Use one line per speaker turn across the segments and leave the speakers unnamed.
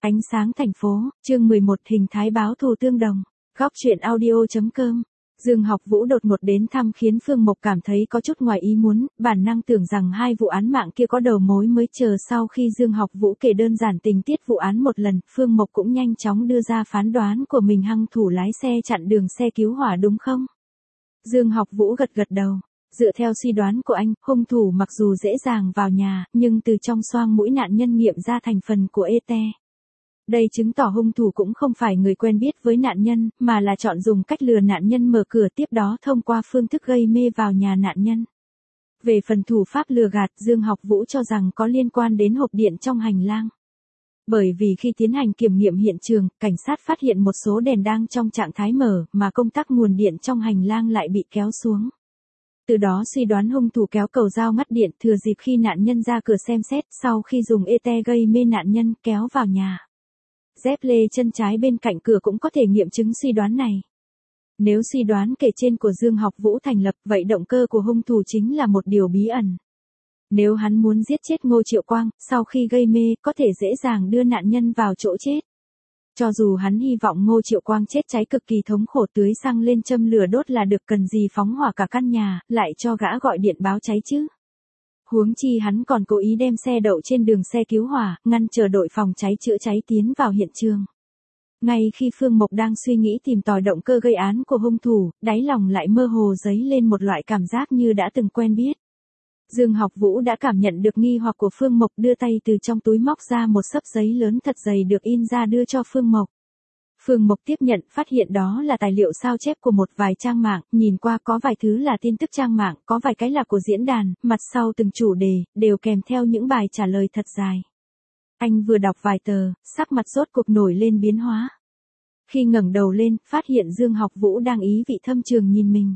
Ánh sáng thành phố, chương 11 hình thái báo thù tương đồng. Góc truyện audio.com. Dương Học Vũ đột ngột đến thăm khiến Phương Mộc cảm thấy có chút ngoài ý muốn, bản năng tưởng rằng hai vụ án mạng kia có đầu mối mới chờ sau khi Dương Học Vũ kể đơn giản tình tiết vụ án một lần, Phương Mộc cũng nhanh chóng đưa ra phán đoán của mình hung thủ lái xe chặn đường xe cứu hỏa đúng không? Dương Học Vũ gật gật đầu. Dựa theo suy đoán của anh, hung thủ mặc dù dễ dàng vào nhà, nhưng từ trong xoang mũi nạn nhân nghiệm ra thành phần của ete. Đây chứng tỏ hung thủ cũng không phải người quen biết với nạn nhân, mà là chọn dùng cách lừa nạn nhân mở cửa tiếp đó thông qua phương thức gây mê vào nhà nạn nhân. Về phần thủ pháp lừa gạt, Dương Học Vũ cho rằng có liên quan đến hộp điện trong hành lang. Bởi vì khi tiến hành kiểm nghiệm hiện trường, cảnh sát phát hiện một số đèn đang trong trạng thái mở, mà công tắc nguồn điện trong hành lang lại bị kéo xuống. Từ đó suy đoán hung thủ kéo cầu dao ngắt điện thừa dịp khi nạn nhân ra cửa xem xét, sau khi dùng ete gây mê nạn nhân kéo vào nhà. Dép lê chân trái bên cạnh cửa cũng có thể nghiệm chứng suy đoán này. Nếu suy đoán kể trên của Dương Học Vũ thành lập, vậy động cơ của hung thủ chính là một điều bí ẩn. Nếu hắn muốn giết chết Ngô Triệu Quang, sau khi gây mê, có thể dễ dàng đưa nạn nhân vào chỗ chết. Cho dù hắn hy vọng Ngô Triệu Quang chết cháy cực kỳ thống khổ tưới xăng lên châm lửa đốt là được, cần gì phóng hỏa cả căn nhà, lại cho gã gọi điện báo cháy chứ. Huống chi hắn còn cố ý đem xe đậu trên đường xe cứu hỏa, ngăn chờ đội phòng cháy chữa cháy tiến vào hiện trường. Ngay khi Phương Mộc đang suy nghĩ tìm tòi động cơ gây án của hung thủ, đáy lòng lại mơ hồ dấy lên một loại cảm giác như đã từng quen biết. Dương Học Vũ đã cảm nhận được nghi hoặc của Phương Mộc, đưa tay từ trong túi móc ra một xấp giấy lớn thật dày được in ra đưa cho Phương Mộc. Phương Mộc tiếp nhận, phát hiện đó là tài liệu sao chép của một vài trang mạng, nhìn qua có vài thứ là tin tức trang mạng, có vài cái là của diễn đàn, mặt sau từng chủ đề, đều kèm theo những bài trả lời thật dài. Anh vừa đọc vài tờ, sắc mặt rốt cuộc nổi lên biến hóa. Khi ngẩng đầu lên, phát hiện Dương Học Vũ đang ý vị thâm trường nhìn mình.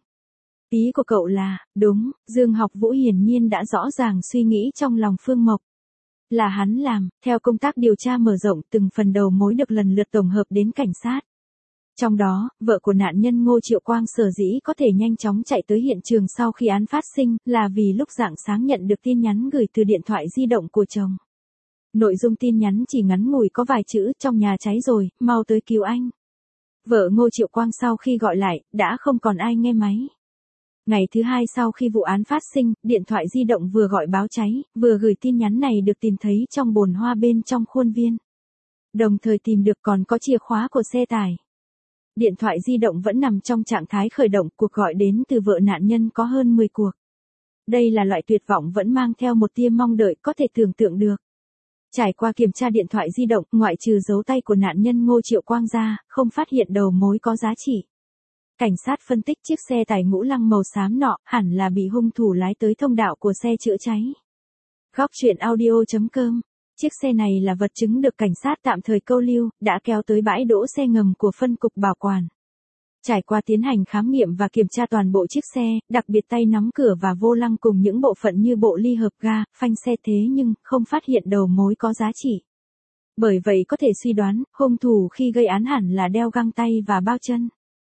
Ý của cậu là, đúng, Dương Học Vũ hiển nhiên đã rõ ràng suy nghĩ trong lòng Phương Mộc. Là hắn làm, theo công tác điều tra mở rộng, từng phần đầu mối được lần lượt tổng hợp đến cảnh sát. Trong đó, vợ của nạn nhân Ngô Triệu Quang sở dĩ có thể nhanh chóng chạy tới hiện trường sau khi án phát sinh, là vì lúc rạng sáng nhận được tin nhắn gửi từ điện thoại di động của chồng. Nội dung tin nhắn chỉ ngắn ngủi có vài chữ: trong nhà cháy rồi, mau tới cứu anh. Vợ Ngô Triệu Quang sau khi gọi lại, đã không còn ai nghe máy. Ngày thứ hai sau khi vụ án phát sinh, điện thoại di động vừa gọi báo cháy, vừa gửi tin nhắn này được tìm thấy trong bồn hoa bên trong khuôn viên. Đồng thời tìm được còn có chìa khóa của xe tải. Điện thoại di động vẫn nằm trong trạng thái khởi động, cuộc gọi đến từ vợ nạn nhân có hơn 10 cuộc. Đây là loại tuyệt vọng vẫn mang theo một tia mong đợi có thể tưởng tượng được. Trải qua kiểm tra điện thoại di động, ngoại trừ dấu tay của nạn nhân Ngô Triệu Quang ra, không phát hiện đầu mối có giá trị. Cảnh sát phân tích chiếc xe tải ngũ lăng màu xám nọ, hẳn là bị hung thủ lái tới thông đạo của xe chữa cháy. Góc truyện audio.com. Chiếc xe này là vật chứng được cảnh sát tạm thời câu lưu, đã kéo tới bãi đỗ xe ngầm của phân cục bảo quản. Trải qua tiến hành khám nghiệm và kiểm tra toàn bộ chiếc xe, đặc biệt tay nắm cửa và vô lăng cùng những bộ phận như bộ ly hợp ga, phanh xe, thế nhưng không phát hiện đầu mối có giá trị. Bởi vậy có thể suy đoán, hung thủ khi gây án hẳn là đeo găng tay và bao chân.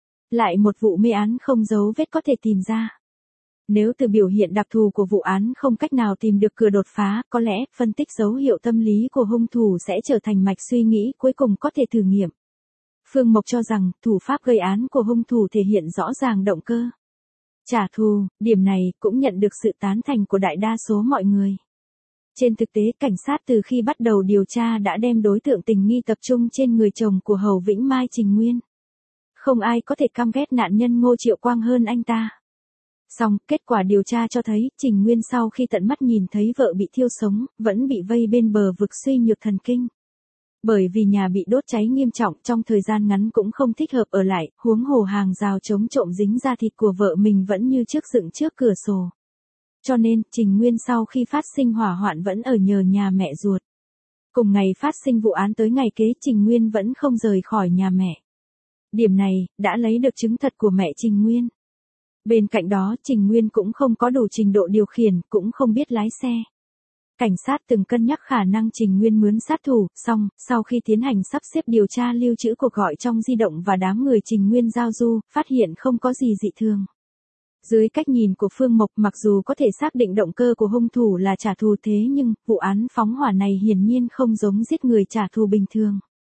Lại một vụ mê án không dấu vết có thể tìm ra. Nếu từ biểu hiện đặc thù của vụ án không cách nào tìm được cửa đột phá, có lẽ phân tích dấu hiệu tâm lý của hung thủ sẽ trở thành mạch suy nghĩ cuối cùng có thể thử nghiệm. Phương Mộc cho rằng, thủ pháp gây án của hung thủ thể hiện rõ ràng động cơ trả thù, điểm này cũng nhận được sự tán thành của đại đa số mọi người. Trên thực tế, cảnh sát từ khi bắt đầu điều tra đã đem đối tượng tình nghi tập trung trên người chồng của Hầu Vĩnh Mai, Trình Nguyên. Không ai có thể căm ghét nạn nhân Ngô Triệu Quang hơn anh ta. Song, kết quả điều tra cho thấy, Trình Nguyên sau khi tận mắt nhìn thấy vợ bị thiêu sống, vẫn bị vây bên bờ vực suy nhược thần kinh. Bởi vì nhà bị đốt cháy nghiêm trọng, trong thời gian ngắn cũng không thích hợp ở lại, huống hồ hàng rào chống trộm dính da thịt của vợ mình vẫn như trước dựng trước cửa sổ. Cho nên, Trình Nguyên sau khi phát sinh hỏa hoạn vẫn ở nhờ nhà mẹ ruột. Cùng ngày phát sinh vụ án tới ngày kế, Trình Nguyên vẫn không rời khỏi nhà mẹ. Điểm này, đã lấy được chứng thật của mẹ Trình Nguyên. Bên cạnh đó, Trình Nguyên cũng không có đủ trình độ điều khiển, cũng không biết lái xe. Cảnh sát từng cân nhắc khả năng Trình Nguyên mướn sát thủ, song, sau khi tiến hành sắp xếp điều tra lưu trữ cuộc gọi trong di động và đám người Trình Nguyên giao du, phát hiện không có gì dị thường. Dưới cách nhìn của Phương Mộc, mặc dù có thể xác định động cơ của hung thủ là trả thù, thế nhưng, vụ án phóng hỏa này hiển nhiên không giống giết người trả thù bình thường.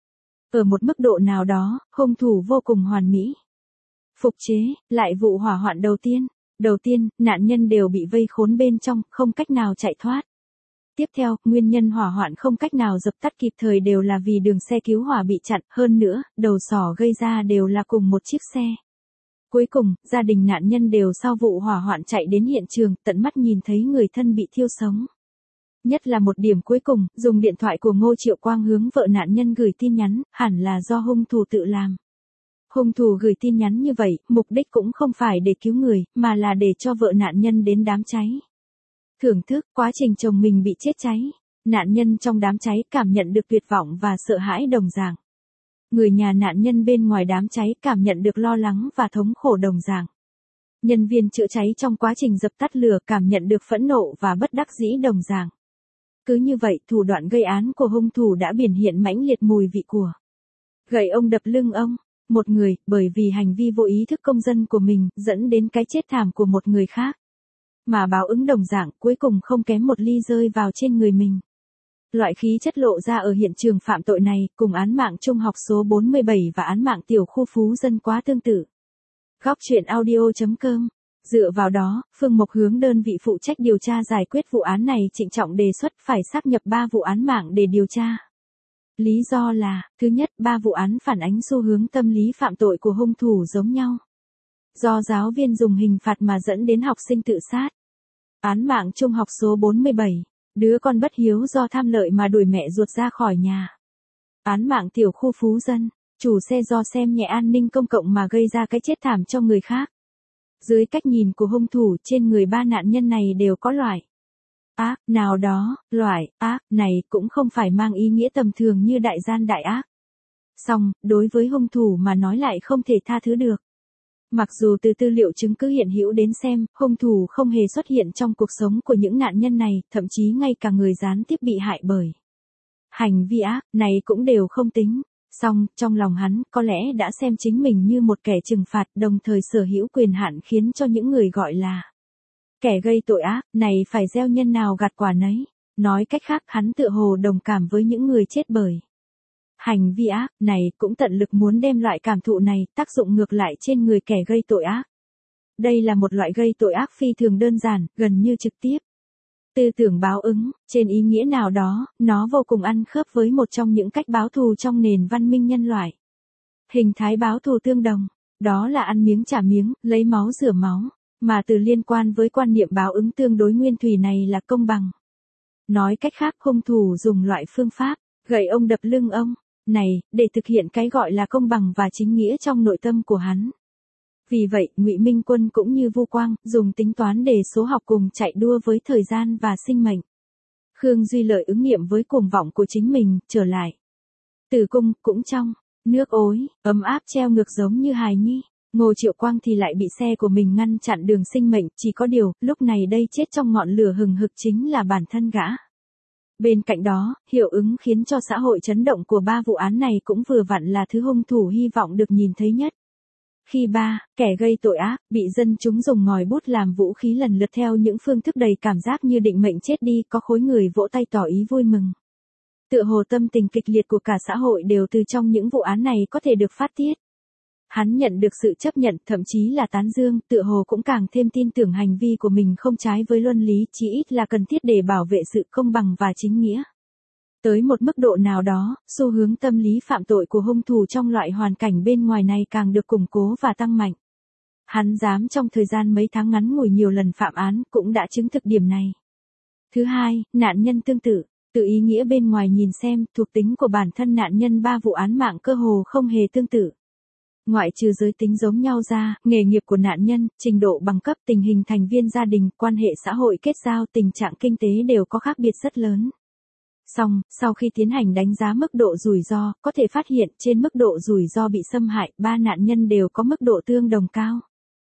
Ở một mức độ nào đó, hung thủ vô cùng hoàn mỹ. Phục chế, lại vụ hỏa hoạn đầu tiên. Đầu tiên, nạn nhân đều bị vây khốn bên trong, không cách nào chạy thoát. Tiếp theo, nguyên nhân hỏa hoạn không cách nào dập tắt kịp thời đều là vì đường xe cứu hỏa bị chặn, hơn nữa, đầu sỏ gây ra đều là cùng một chiếc xe. Cuối cùng, gia đình nạn nhân đều sau vụ hỏa hoạn chạy đến hiện trường, tận mắt nhìn thấy người thân bị thiêu sống. Nhất là một điểm cuối cùng, dùng điện thoại của Ngô Triệu Quang hướng vợ nạn nhân gửi tin nhắn, hẳn là do hung thủ tự làm. Hung thủ gửi tin nhắn như vậy, mục đích cũng không phải để cứu người, mà là để cho vợ nạn nhân đến đám cháy. Thưởng thức quá trình chồng mình bị chết cháy. Nạn nhân trong đám cháy cảm nhận được tuyệt vọng và sợ hãi đồng dạng. Người nhà nạn nhân bên ngoài đám cháy cảm nhận được lo lắng và thống khổ đồng dạng. Nhân viên chữa cháy trong quá trình dập tắt lửa cảm nhận được phẫn nộ và bất đắc dĩ đồng dạng. Cứ như vậy, thủ đoạn gây án của hung thủ đã biểu hiện mãnh liệt mùi vị của gậy ông đập lưng ông. Một người, bởi vì hành vi vô ý thức công dân của mình, dẫn đến cái chết thảm của một người khác. Mà báo ứng đồng dạng, cuối cùng không kém một ly rơi vào trên người mình. Loại khí chất lộ ra ở hiện trường phạm tội này, cùng án mạng trung học số 47 và án mạng tiểu khu Phú Dân quá tương tự. Góc truyện audio.com. Dựa vào đó, Phương Mộc hướng đơn vị phụ trách điều tra giải quyết vụ án này trịnh trọng đề xuất phải sáp nhập 3 vụ án mạng để điều tra. Lý do là, thứ nhất, 3 vụ án phản ánh xu hướng tâm lý phạm tội của hung thủ giống nhau. Do giáo viên dùng hình phạt mà dẫn đến học sinh tự sát. Án mạng trung học số 47, đứa con bất hiếu do tham lợi mà đuổi mẹ ruột ra khỏi nhà. Án mạng tiểu khu Phú Dân, chủ xe do xem nhẹ an ninh công cộng mà gây ra cái chết thảm cho người khác. Dưới cách nhìn của hung thủ, trên người 3 nạn nhân này đều có loại ác nào đó, loại ác này cũng không phải mang ý nghĩa tầm thường như đại gian đại ác. Song, đối với hung thủ mà nói lại không thể tha thứ được. Mặc dù từ tư liệu chứng cứ hiện hữu đến xem, hung thủ không hề xuất hiện trong cuộc sống của những nạn nhân này, thậm chí ngay cả người gián tiếp bị hại bởi hành vi ác này cũng đều không tính. Song, trong lòng hắn, có lẽ đã xem chính mình như một kẻ trừng phạt, đồng thời sở hữu quyền hạn khiến cho những người gọi là kẻ gây tội ác này phải gieo nhân nào gặt quả nấy. Nói cách khác, hắn tựa hồ đồng cảm với những người chết bởi hành vi ác này, cũng tận lực muốn đem loại cảm thụ này tác dụng ngược lại trên người kẻ gây tội ác. Đây là một loại gây tội ác phi thường đơn giản, gần như trực tiếp. Tư tưởng báo ứng, trên ý nghĩa nào đó, nó vô cùng ăn khớp với một trong những cách báo thù trong nền văn minh nhân loại. Hình thái báo thù tương đồng, đó là ăn miếng trả miếng, lấy máu rửa máu, mà từ liên quan với quan niệm báo ứng tương đối nguyên thủy này là công bằng. Nói cách khác, hung thủ dùng loại phương pháp gậy ông đập lưng ông này để thực hiện cái gọi là công bằng và chính nghĩa trong nội tâm của hắn. Vì vậy, Ngụy Minh Quân cũng như Vu Quang, dùng tính toán đề số học cùng chạy đua với thời gian và sinh mệnh. Khương Duy Lợi ứng nghiệm với cuồng vọng của chính mình, trở lại. Tử cung, cũng trong nước ối, ấm áp treo ngược giống như hài nhi. Ngô Triệu Quang thì lại bị xe của mình ngăn chặn đường sinh mệnh, chỉ có điều, lúc này đây chết trong ngọn lửa hừng hực chính là bản thân gã. Bên cạnh đó, hiệu ứng khiến cho xã hội chấn động của 3 vụ án này cũng vừa vặn là thứ hung thủ hy vọng được nhìn thấy nhất. Khi kẻ gây tội ác, bị dân chúng dùng ngòi bút làm vũ khí lần lượt theo những phương thức đầy cảm giác như định mệnh chết đi, có khối người vỗ tay tỏ ý vui mừng. Tựa hồ tâm tình kịch liệt của cả xã hội đều từ trong những vụ án này có thể được phát tiết. Hắn nhận được sự chấp nhận, thậm chí là tán dương, tựa hồ cũng càng thêm tin tưởng hành vi của mình không trái với luân lý, chỉ ít là cần thiết để bảo vệ sự công bằng và chính nghĩa. Tới một mức độ nào đó, xu hướng tâm lý phạm tội của hung thủ trong loại hoàn cảnh bên ngoài này càng được củng cố và tăng mạnh. Hắn dám trong thời gian mấy tháng ngắn ngủi nhiều lần phạm án cũng đã chứng thực điểm này. Thứ hai, nạn nhân tương tự. Từ ý nghĩa bên ngoài nhìn xem, thuộc tính của bản thân nạn nhân 3 vụ án mạng cơ hồ không hề tương tự. Ngoại trừ giới tính giống nhau ra, nghề nghiệp của nạn nhân, trình độ bằng cấp, tình hình thành viên gia đình, quan hệ xã hội kết giao, tình trạng kinh tế đều có khác biệt rất lớn. Song, sau khi tiến hành đánh giá mức độ rủi ro, có thể phát hiện trên mức độ rủi ro bị xâm hại, 3 nạn nhân đều có mức độ tương đồng cao.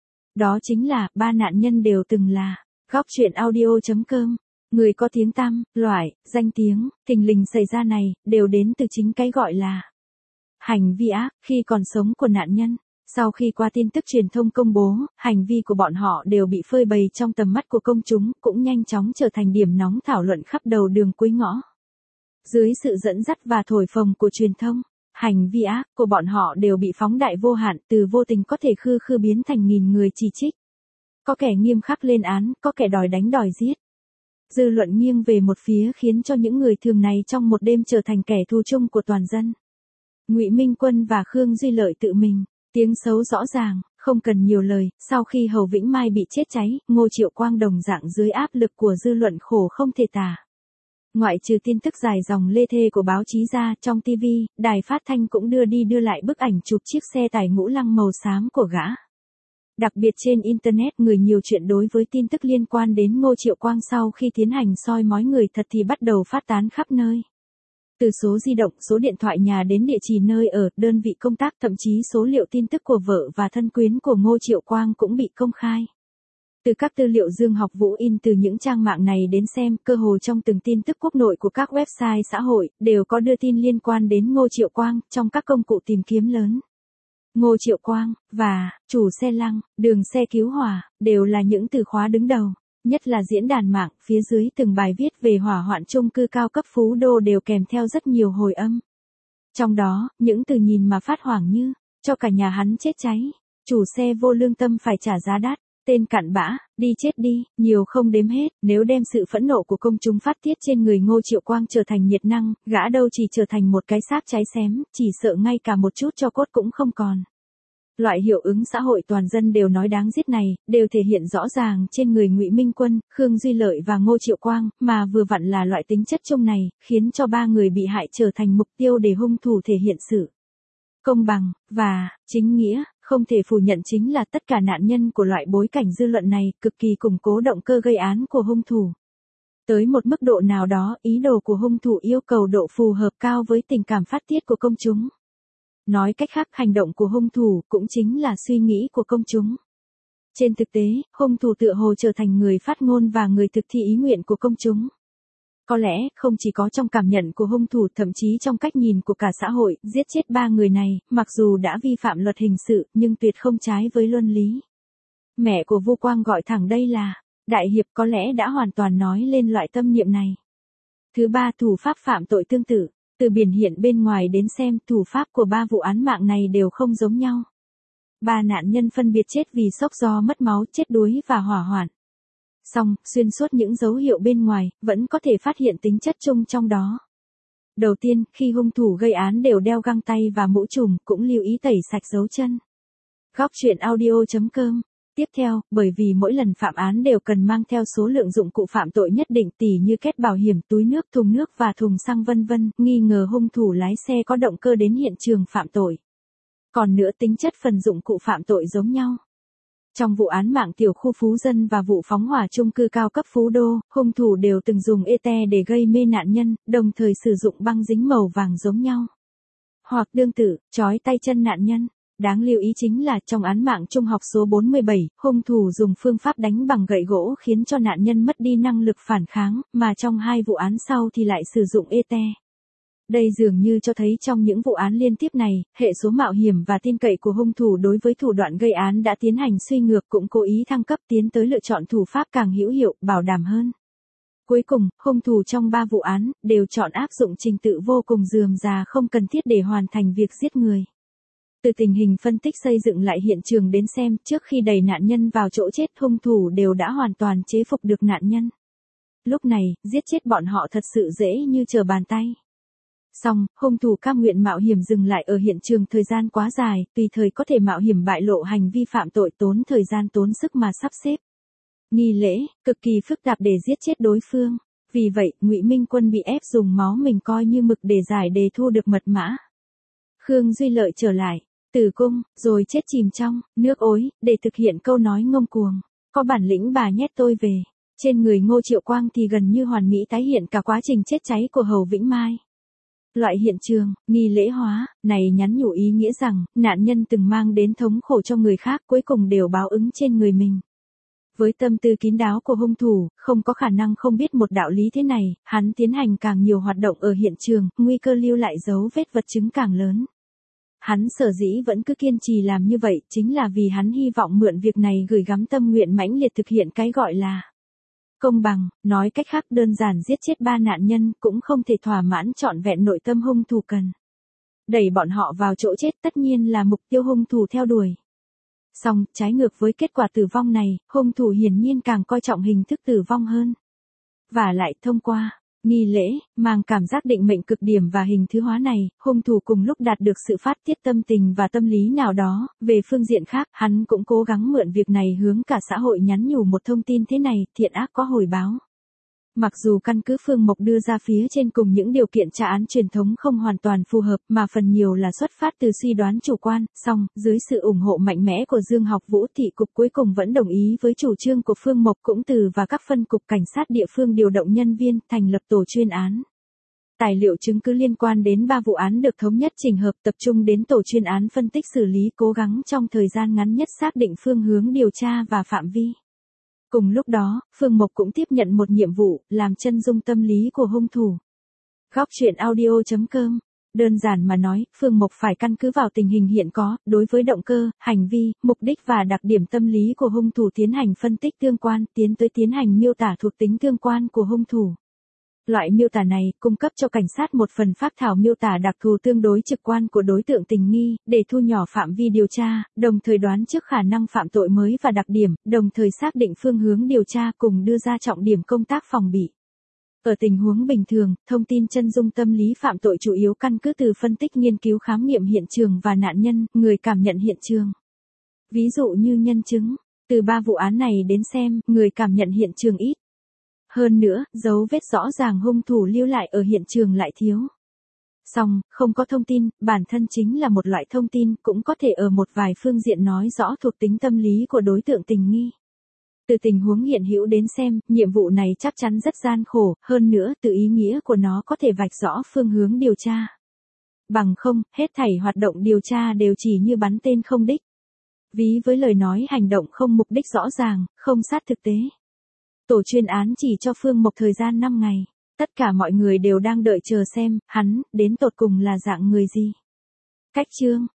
Đó chính là, 3 nạn nhân đều từng là góc truyện audio.com. Người có tiếng tăm, loại, danh tiếng, thình lình xảy ra này, đều đến từ chính cái gọi là hành vi ác, khi còn sống của nạn nhân. Sau khi qua tin tức truyền thông công bố, hành vi của bọn họ đều bị phơi bày trong tầm mắt của công chúng, cũng nhanh chóng trở thành điểm nóng thảo luận khắp đầu đường cuối ngõ. Dưới sự dẫn dắt và thổi phồng của truyền thông, Hành vi ác của bọn họ đều bị phóng đại vô hạn, từ vô tình có thể khư khư biến thành nghìn người chỉ trích. Có kẻ nghiêm khắc lên án, có kẻ đòi đánh đòi giết. Dư luận nghiêng về một phía khiến cho những người thường này trong một đêm trở thành kẻ thù chung của toàn dân. Ngụy Minh Quân và Khương Duy Lợi tự mình, tiếng xấu rõ ràng, không cần nhiều lời, sau khi Hầu Vĩnh Mai bị chết cháy, Ngô Triệu Quang đồng dạng dưới áp lực của dư luận khổ không thể tả. Ngoại trừ tin tức dài dòng lê thê của báo chí ra, trong TV, đài phát thanh cũng đưa đi đưa lại bức ảnh chụp chiếc xe tải ngũ lăng màu xám của gã. Đặc biệt trên Internet người nhiều chuyện đối với tin tức liên quan đến Ngô Triệu Quang sau khi tiến hành soi mói người thật thì bắt đầu phát tán khắp nơi. Từ số di động, số điện thoại nhà đến địa chỉ nơi ở, đơn vị công tác, thậm chí số liệu tin tức của vợ và thân quyến của Ngô Triệu Quang cũng bị công khai. Từ các tư liệu Dương Học Vũ in từ những trang mạng này đến xem, cơ hồ trong từng tin tức quốc nội của các website xã hội, đều có đưa tin liên quan đến Ngô Triệu Quang, trong các công cụ tìm kiếm lớn. Ngô Triệu Quang, và, chủ xe lăng, đường xe cứu hỏa, đều là những từ khóa đứng đầu. Nhất là diễn đàn mạng, phía dưới từng bài viết về hỏa hoạn chung cư cao cấp Phú Đô đều kèm theo rất nhiều hồi âm. Trong đó, những từ nhìn mà phát hoảng như, cho cả nhà hắn chết cháy, chủ xe vô lương tâm phải trả giá đắt, tên cặn bã, đi chết đi, nhiều không đếm hết. Nếu đem sự phẫn nộ của công chúng phát tiết trên người Ngô Triệu Quang trở thành nhiệt năng, gã đâu chỉ trở thành một cái xác cháy xém, chỉ sợ ngay cả một chút tro cốt cũng không còn. Loại hiệu ứng xã hội toàn dân đều nói đáng giết này, đều thể hiện rõ ràng trên người Ngụy Minh Quân, Khương Duy Lợi và Ngô Triệu Quang, mà vừa vặn là loại tính chất chung này, khiến cho ba người bị hại trở thành mục tiêu để hung thủ thể hiện sự công bằng, và, chính nghĩa. Không thể phủ nhận chính là tất cả nạn nhân của loại bối cảnh dư luận này, cực kỳ củng cố động cơ gây án của hung thủ. Tới một mức độ nào đó, ý đồ của hung thủ yêu cầu độ phù hợp cao với tình cảm phát tiết của công chúng. Nói cách khác, hành động của hung thủ cũng chính là suy nghĩ của công chúng. Trên thực tế, hung thủ tựa hồ trở thành người phát ngôn và người thực thi ý nguyện của công chúng. Có lẽ, không chỉ có trong cảm nhận của hung thủ, thậm chí trong cách nhìn của cả xã hội, giết chết ba người này, mặc dù đã vi phạm luật hình sự, nhưng tuyệt không trái với luân lý. Mẹ của Vu Quang gọi thẳng đây là, đại hiệp, có lẽ đã hoàn toàn nói lên loại tâm niệm này. Thứ ba, thủ pháp phạm tội tương tự. Từ biểu hiện bên ngoài đến xem, thủ pháp của ba vụ án mạng này đều không giống nhau. Ba nạn nhân phân biệt chết vì sốc do mất máu, chết đuối và hỏa hoạn. Song, xuyên suốt những dấu hiệu bên ngoài, vẫn có thể phát hiện tính chất chung trong đó. Đầu tiên, khi hung thủ gây án đều đeo găng tay và mũ trùm, cũng lưu ý tẩy sạch dấu chân. Góc truyện audio.com. Tiếp theo, bởi vì mỗi lần phạm án đều cần mang theo số lượng dụng cụ phạm tội nhất định, tỉ như két bảo hiểm, túi nước, thùng nước và thùng xăng vân vân, nghi ngờ hung thủ lái xe có động cơ đến hiện trường phạm tội. Còn nữa, tính chất phần dụng cụ phạm tội giống nhau. Trong vụ án mạng tiểu khu Phú Dân và vụ phóng hỏa chung cư cao cấp Phú Đô, hung thủ đều từng dùng ete để gây mê nạn nhân, đồng thời sử dụng băng dính màu vàng giống nhau. Hoặc tương tự, trói tay chân nạn nhân. Đáng lưu ý chính là trong án mạng trung học số 47, hung thủ dùng phương pháp đánh bằng gậy gỗ khiến cho nạn nhân mất đi năng lực phản kháng, mà trong hai vụ án sau thì lại sử dụng ete. Đây dường như cho thấy trong những vụ án liên tiếp này, hệ số mạo hiểm và tin cậy của hung thủ đối với thủ đoạn gây án đã tiến hành suy ngược, cũng cố ý thăng cấp tiến tới lựa chọn thủ pháp càng hữu hiệu, bảo đảm hơn. Cuối cùng, hung thủ trong ba vụ án đều chọn áp dụng trình tự vô cùng rườm rà không cần thiết để hoàn thành việc giết người. Từ tình hình phân tích xây dựng lại hiện trường đến xem, trước khi đẩy nạn nhân vào chỗ chết, hung thủ đều đã hoàn toàn chế phục được nạn nhân. Lúc này, giết chết bọn họ thật sự dễ như trở bàn tay. Song, hung thủ cam nguyện mạo hiểm dừng lại ở hiện trường thời gian quá dài, tùy thời có thể mạo hiểm bại lộ hành vi phạm tội, tốn thời gian tốn sức mà sắp xếp nghi lễ, cực kỳ phức tạp để giết chết đối phương. Vì vậy, Ngụy Minh Quân bị ép dùng máu mình coi như mực để giải đề thu được mật mã. Khương Duy Lợi trở lại tử cung, rồi chết chìm trong nước ối, để thực hiện câu nói ngông cuồng. Có bản lĩnh bà nhét tôi về. Trên người Ngô Triệu Quang thì gần như hoàn mỹ tái hiện cả quá trình chết cháy của Hầu Vĩnh Mai. Loại hiện trường, nghi lễ hóa, này nhắn nhủ ý nghĩa rằng, nạn nhân từng mang đến thống khổ cho người khác cuối cùng đều báo ứng trên người mình. Với tâm tư kín đáo của hung thủ, không có khả năng không biết một đạo lý thế này, hắn tiến hành càng nhiều hoạt động ở hiện trường, nguy cơ lưu lại dấu vết vật chứng càng lớn. Hắn sở dĩ vẫn cứ kiên trì làm như vậy, chính là vì hắn hy vọng mượn việc này gửi gắm tâm nguyện mãnh liệt thực hiện cái gọi là công bằng, nói cách khác đơn giản giết chết ba nạn nhân cũng không thể thỏa mãn trọn vẹn nội tâm hung thủ cần. đẩy bọn họ vào chỗ chết tất nhiên là mục tiêu hung thủ theo đuổi. Song, trái ngược với kết quả tử vong này, hung thủ hiển nhiên càng coi trọng hình thức tử vong hơn. Và lại thông qua nghi lễ, mang cảm giác định mệnh cực điểm và hình thứ hóa này, hung thủ cùng lúc đạt được sự phát tiết tâm tình và tâm lý nào đó. Về phương diện khác, hắn cũng cố gắng mượn việc này hướng cả xã hội nhắn nhủ một thông tin thế này, thiện ác có hồi báo. Mặc dù căn cứ Phương Mộc đưa ra phía trên cùng những điều kiện tra án truyền thống không hoàn toàn phù hợp mà phần nhiều là xuất phát từ suy đoán chủ quan, song, dưới sự ủng hộ mạnh mẽ của Dương Học Vũ thị cục cuối cùng vẫn đồng ý với chủ trương của Phương Mộc cũng từ và các phân cục cảnh sát địa phương điều động nhân viên thành lập tổ chuyên án. Tài liệu chứng cứ liên quan đến 3 vụ án được thống nhất chỉnh hợp tập trung đến tổ chuyên án phân tích xử lý cố gắng trong thời gian ngắn nhất xác định phương hướng điều tra và phạm vi. Cùng lúc đó, Phương Mộc cũng tiếp nhận một nhiệm vụ, làm chân dung tâm lý của hung thủ. Góc truyện audio.com. Đơn giản mà nói, Phương Mộc phải căn cứ vào tình hình hiện có, đối với động cơ, hành vi, mục đích và đặc điểm tâm lý của hung thủ tiến hành phân tích tương quan, tiến tới tiến hành miêu tả thuộc tính tương quan của hung thủ. Loại miêu tả này cung cấp cho cảnh sát một phần phác thảo miêu tả đặc thù tương đối trực quan của đối tượng tình nghi, để thu nhỏ phạm vi điều tra, đồng thời đoán trước khả năng phạm tội mới và đặc điểm, đồng thời xác định phương hướng điều tra cùng đưa ra trọng điểm công tác phòng bị. Ở tình huống bình thường, thông tin chân dung tâm lý phạm tội chủ yếu căn cứ từ phân tích nghiên cứu khám nghiệm hiện trường và nạn nhân, người cảm nhận hiện trường. Ví dụ như nhân chứng, từ 3 vụ án này đến xem, người cảm nhận hiện trường ít. Hơn nữa, dấu vết rõ ràng hung thủ lưu lại ở hiện trường lại thiếu. Song, không có thông tin, bản thân chính là một loại thông tin, cũng có thể ở một vài phương diện nói rõ thuộc tính tâm lý của đối tượng tình nghi. Từ tình huống hiện hữu đến xem, nhiệm vụ này chắc chắn rất gian khổ, hơn nữa, từ ý nghĩa của nó có thể vạch rõ phương hướng điều tra. Bằng không, hết thảy hoạt động điều tra đều chỉ như bắn tên không đích. Ví với lời nói hành động không mục đích rõ ràng, không sát thực tế. Tổ chuyên án chỉ cho Phương Mộc thời gian 5 ngày. Tất cả mọi người đều đang đợi chờ xem, hắn, đến tột cùng là dạng người gì. Cách chương